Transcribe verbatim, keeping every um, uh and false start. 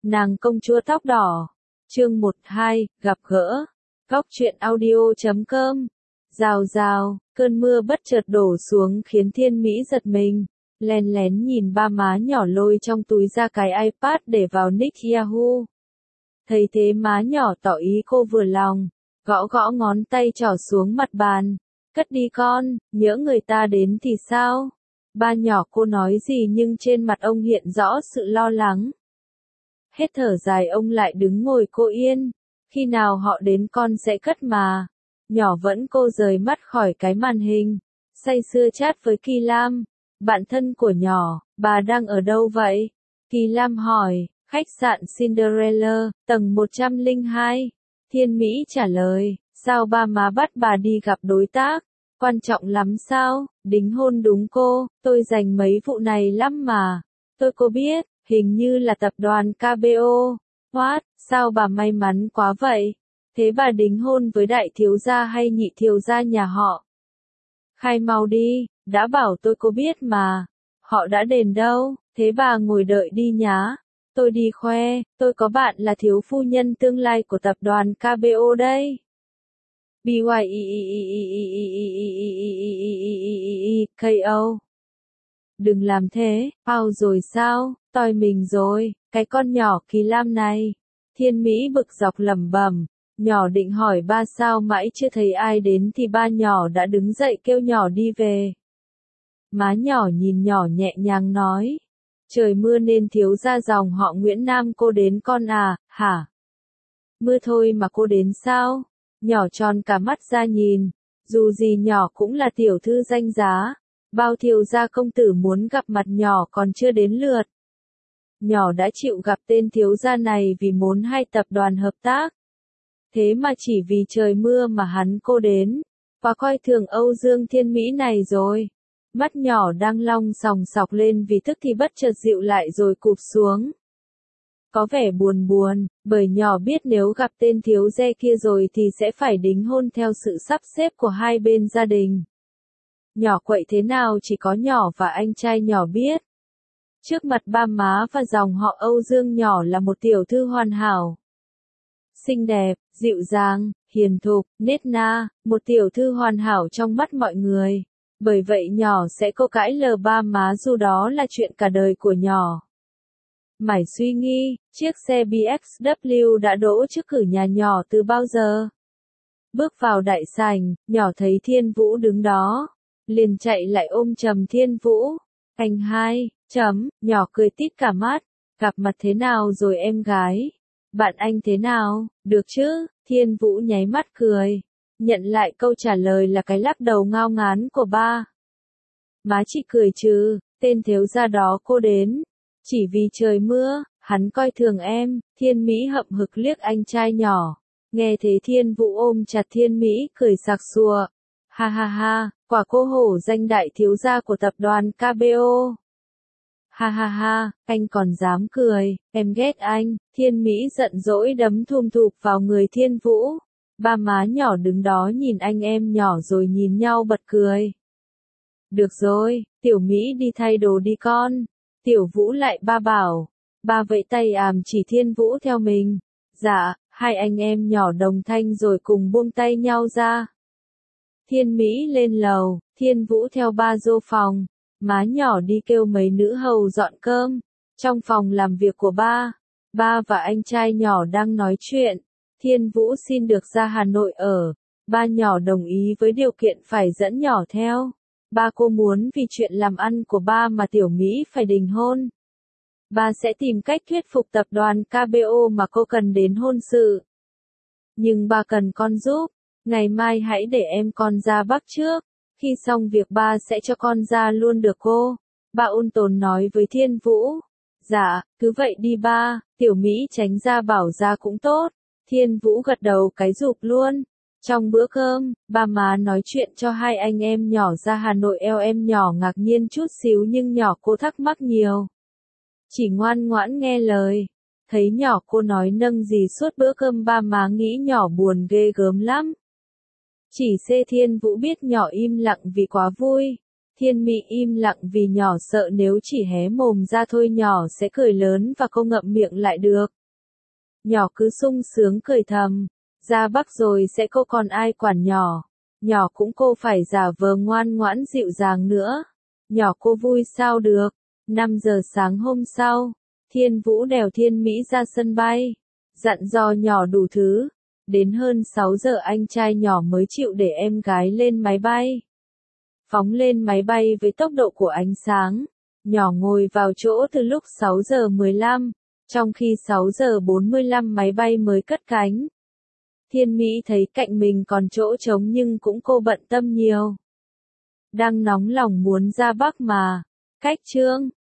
Nàng công chúa tóc đỏ. Chương một hai, gặp gỡ. Góc truyện audio chấm com. Rào rào, cơn mưa bất chợt đổ xuống khiến Thiên Mỹ giật mình. Lén lén nhìn ba má nhỏ lôi trong túi ra cái iPad để vào nick Yahoo. Thấy thế má nhỏ tỏ ý cô vừa lòng, gõ gõ ngón tay trỏ xuống mặt bàn. Cất đi con, nhỡ người ta đến thì sao? Ba nhỏ cô nói gì nhưng trên mặt ông hiện rõ sự lo lắng. Hết thở dài ông lại đứng ngồi cô yên. Khi nào họ đến con sẽ cất mà. Nhỏ vẫn cô rời mắt khỏi cái màn hình. Say sưa chat với Kỳ Lam. Bạn thân của nhỏ, bà đang ở đâu vậy? Kỳ Lam hỏi, khách sạn Cinderella, tầng một trăm lẻ hai. Thiên Mỹ trả lời, sao ba má bắt bà đi gặp đối tác? Quan trọng lắm sao? Đính hôn đúng cô, tôi dành mấy vụ này lắm mà. Tôi có biết, hình như là tập đoàn ca bê ô. What, sao bà may mắn quá vậy? Thế bà đính hôn với đại thiếu gia hay nhị thiếu gia nhà họ? Khai mau đi, đã bảo tôi có biết mà. Họ đã đến đâu, thế bà ngồi đợi đi nhá. Tôi đi khoe, tôi có bạn là thiếu phu nhân tương lai của tập đoàn ca bê ô đây. bê y ca o. Đừng làm thế, ao rồi sao, toi mình rồi, cái con nhỏ Kỳ Lam này. Thiên Mỹ bực dọc lẩm bẩm, nhỏ định hỏi ba sao mãi chưa thấy ai đến thì ba nhỏ đã đứng dậy kêu nhỏ đi về. Má nhỏ nhìn nhỏ nhẹ nhàng nói, trời mưa nên thiếu gia dòng họ Nguyễn Nam cô đến con à, hả? Mưa thôi mà cô đến sao? Nhỏ tròn cả mắt ra nhìn, dù gì nhỏ cũng là tiểu thư danh giá, bao thiếu gia công tử muốn gặp mặt nhỏ còn chưa đến lượt. Nhỏ đã chịu gặp tên thiếu gia này vì muốn hai tập đoàn hợp tác. Thế mà chỉ vì trời mưa mà hắn cô đến, và coi thường Âu Dương Thiên Mỹ này rồi. Mắt nhỏ đang long sòng sọc lên vì tức thì bất chợt dịu lại rồi cụp xuống. Có vẻ buồn buồn, bởi nhỏ biết nếu gặp tên thiếu gia kia rồi thì sẽ phải đính hôn theo sự sắp xếp của hai bên gia đình. Nhỏ quậy thế nào chỉ có nhỏ và anh trai nhỏ biết. Trước mặt ba má và dòng họ Âu Dương nhỏ là một tiểu thư hoàn hảo. Xinh đẹp, dịu dàng, hiền thục, nết na, một tiểu thư hoàn hảo trong mắt mọi người. Bởi vậy nhỏ sẽ cô cãi lờ ba má dù đó là chuyện cả đời của nhỏ. Mải suy nghĩ, chiếc xe bê em vê đã đỗ trước cửa nhà nhỏ từ bao giờ. Bước vào đại sảnh, nhỏ thấy Thiên Vũ đứng đó. Liền chạy lại ôm chầm Thiên Vũ. Anh hai, chấm, nhỏ cười tít cả mắt. Gặp mặt thế nào rồi em gái? Bạn anh thế nào, được chứ? Thiên Vũ nháy mắt cười. Nhận lại câu trả lời là cái lắc đầu ngao ngán của ba. Má chị cười chứ, tên thiếu gia đó cô đến. Chỉ vì trời mưa, hắn coi thường em. Thiên Mỹ hậm hực liếc anh trai nhỏ. Nghe thế Thiên Vũ ôm chặt Thiên Mỹ cười sặc sụa. Ha ha ha, quả cô hổ danh đại thiếu gia của tập đoàn ca bê ô. Ha ha ha, anh còn dám cười, em ghét anh. Thiên Mỹ giận dỗi đấm thum thụp vào người Thiên Vũ. Ba má nhỏ đứng đó nhìn anh em nhỏ rồi nhìn nhau bật cười. Được rồi, Tiểu Mỹ đi thay đồ đi con. Tiểu Vũ lại ba bảo. Ba vẫy tay àm chỉ Thiên Vũ theo mình. Dạ, hai anh em nhỏ đồng thanh rồi cùng buông tay nhau ra. Thiên Mỹ lên lầu, Thiên Vũ theo ba vô phòng. Má nhỏ đi kêu mấy nữ hầu dọn cơm. Trong phòng làm việc của ba, ba và anh trai nhỏ đang nói chuyện. Thiên Vũ xin được ra Hà Nội ở. Ba nhỏ đồng ý với điều kiện phải dẫn nhỏ theo. Ba cô muốn vì chuyện làm ăn của ba mà Tiểu Mỹ phải đính hôn. Ba sẽ tìm cách thuyết phục tập đoàn ca bê ô mà cô cần đến hôn sự. Nhưng ba cần con giúp. Ngày mai hãy để em con ra Bắc trước. Khi xong việc ba sẽ cho con ra luôn được cô. Ba ôn tồn nói với Thiên Vũ. Dạ, cứ vậy đi ba, Tiểu Mỹ tránh ra bảo ra cũng tốt. Thiên Vũ gật đầu cái rụp luôn. Trong bữa cơm, ba má nói chuyện cho hai anh em nhỏ ra Hà Nội. Eo em nhỏ ngạc nhiên chút xíu nhưng nhỏ cô thắc mắc nhiều. Chỉ ngoan ngoãn nghe lời. Thấy nhỏ cô nói nâng gì suốt bữa cơm ba má nghĩ nhỏ buồn ghê gớm lắm. Chỉ C Thiên Vũ biết nhỏ im lặng vì quá vui. Thiên Mỹ im lặng vì nhỏ sợ nếu chỉ hé mồm ra thôi nhỏ sẽ cười lớn và cô ngậm miệng lại được. Nhỏ cứ sung sướng cười thầm, ra Bắc rồi sẽ cô còn ai quản nhỏ. Nhỏ cũng cô phải giả vờ ngoan ngoãn dịu dàng nữa. Nhỏ cô vui sao được. năm giờ sáng hôm sau, Thiên Vũ đèo Thiên Mỹ ra sân bay. Dặn dò nhỏ đủ thứ. Đến hơn sáu giờ anh trai nhỏ mới chịu để em gái lên máy bay. Phóng lên máy bay với tốc độ của ánh sáng. Nhỏ ngồi vào chỗ từ lúc sáu giờ mười lăm, trong khi sáu giờ bốn mươi lăm máy bay mới cất cánh. Thiên Mỹ thấy cạnh mình còn chỗ trống nhưng cũng cô bận tâm nhiều. Đang nóng lòng muốn ra Bắc mà. Cách Trương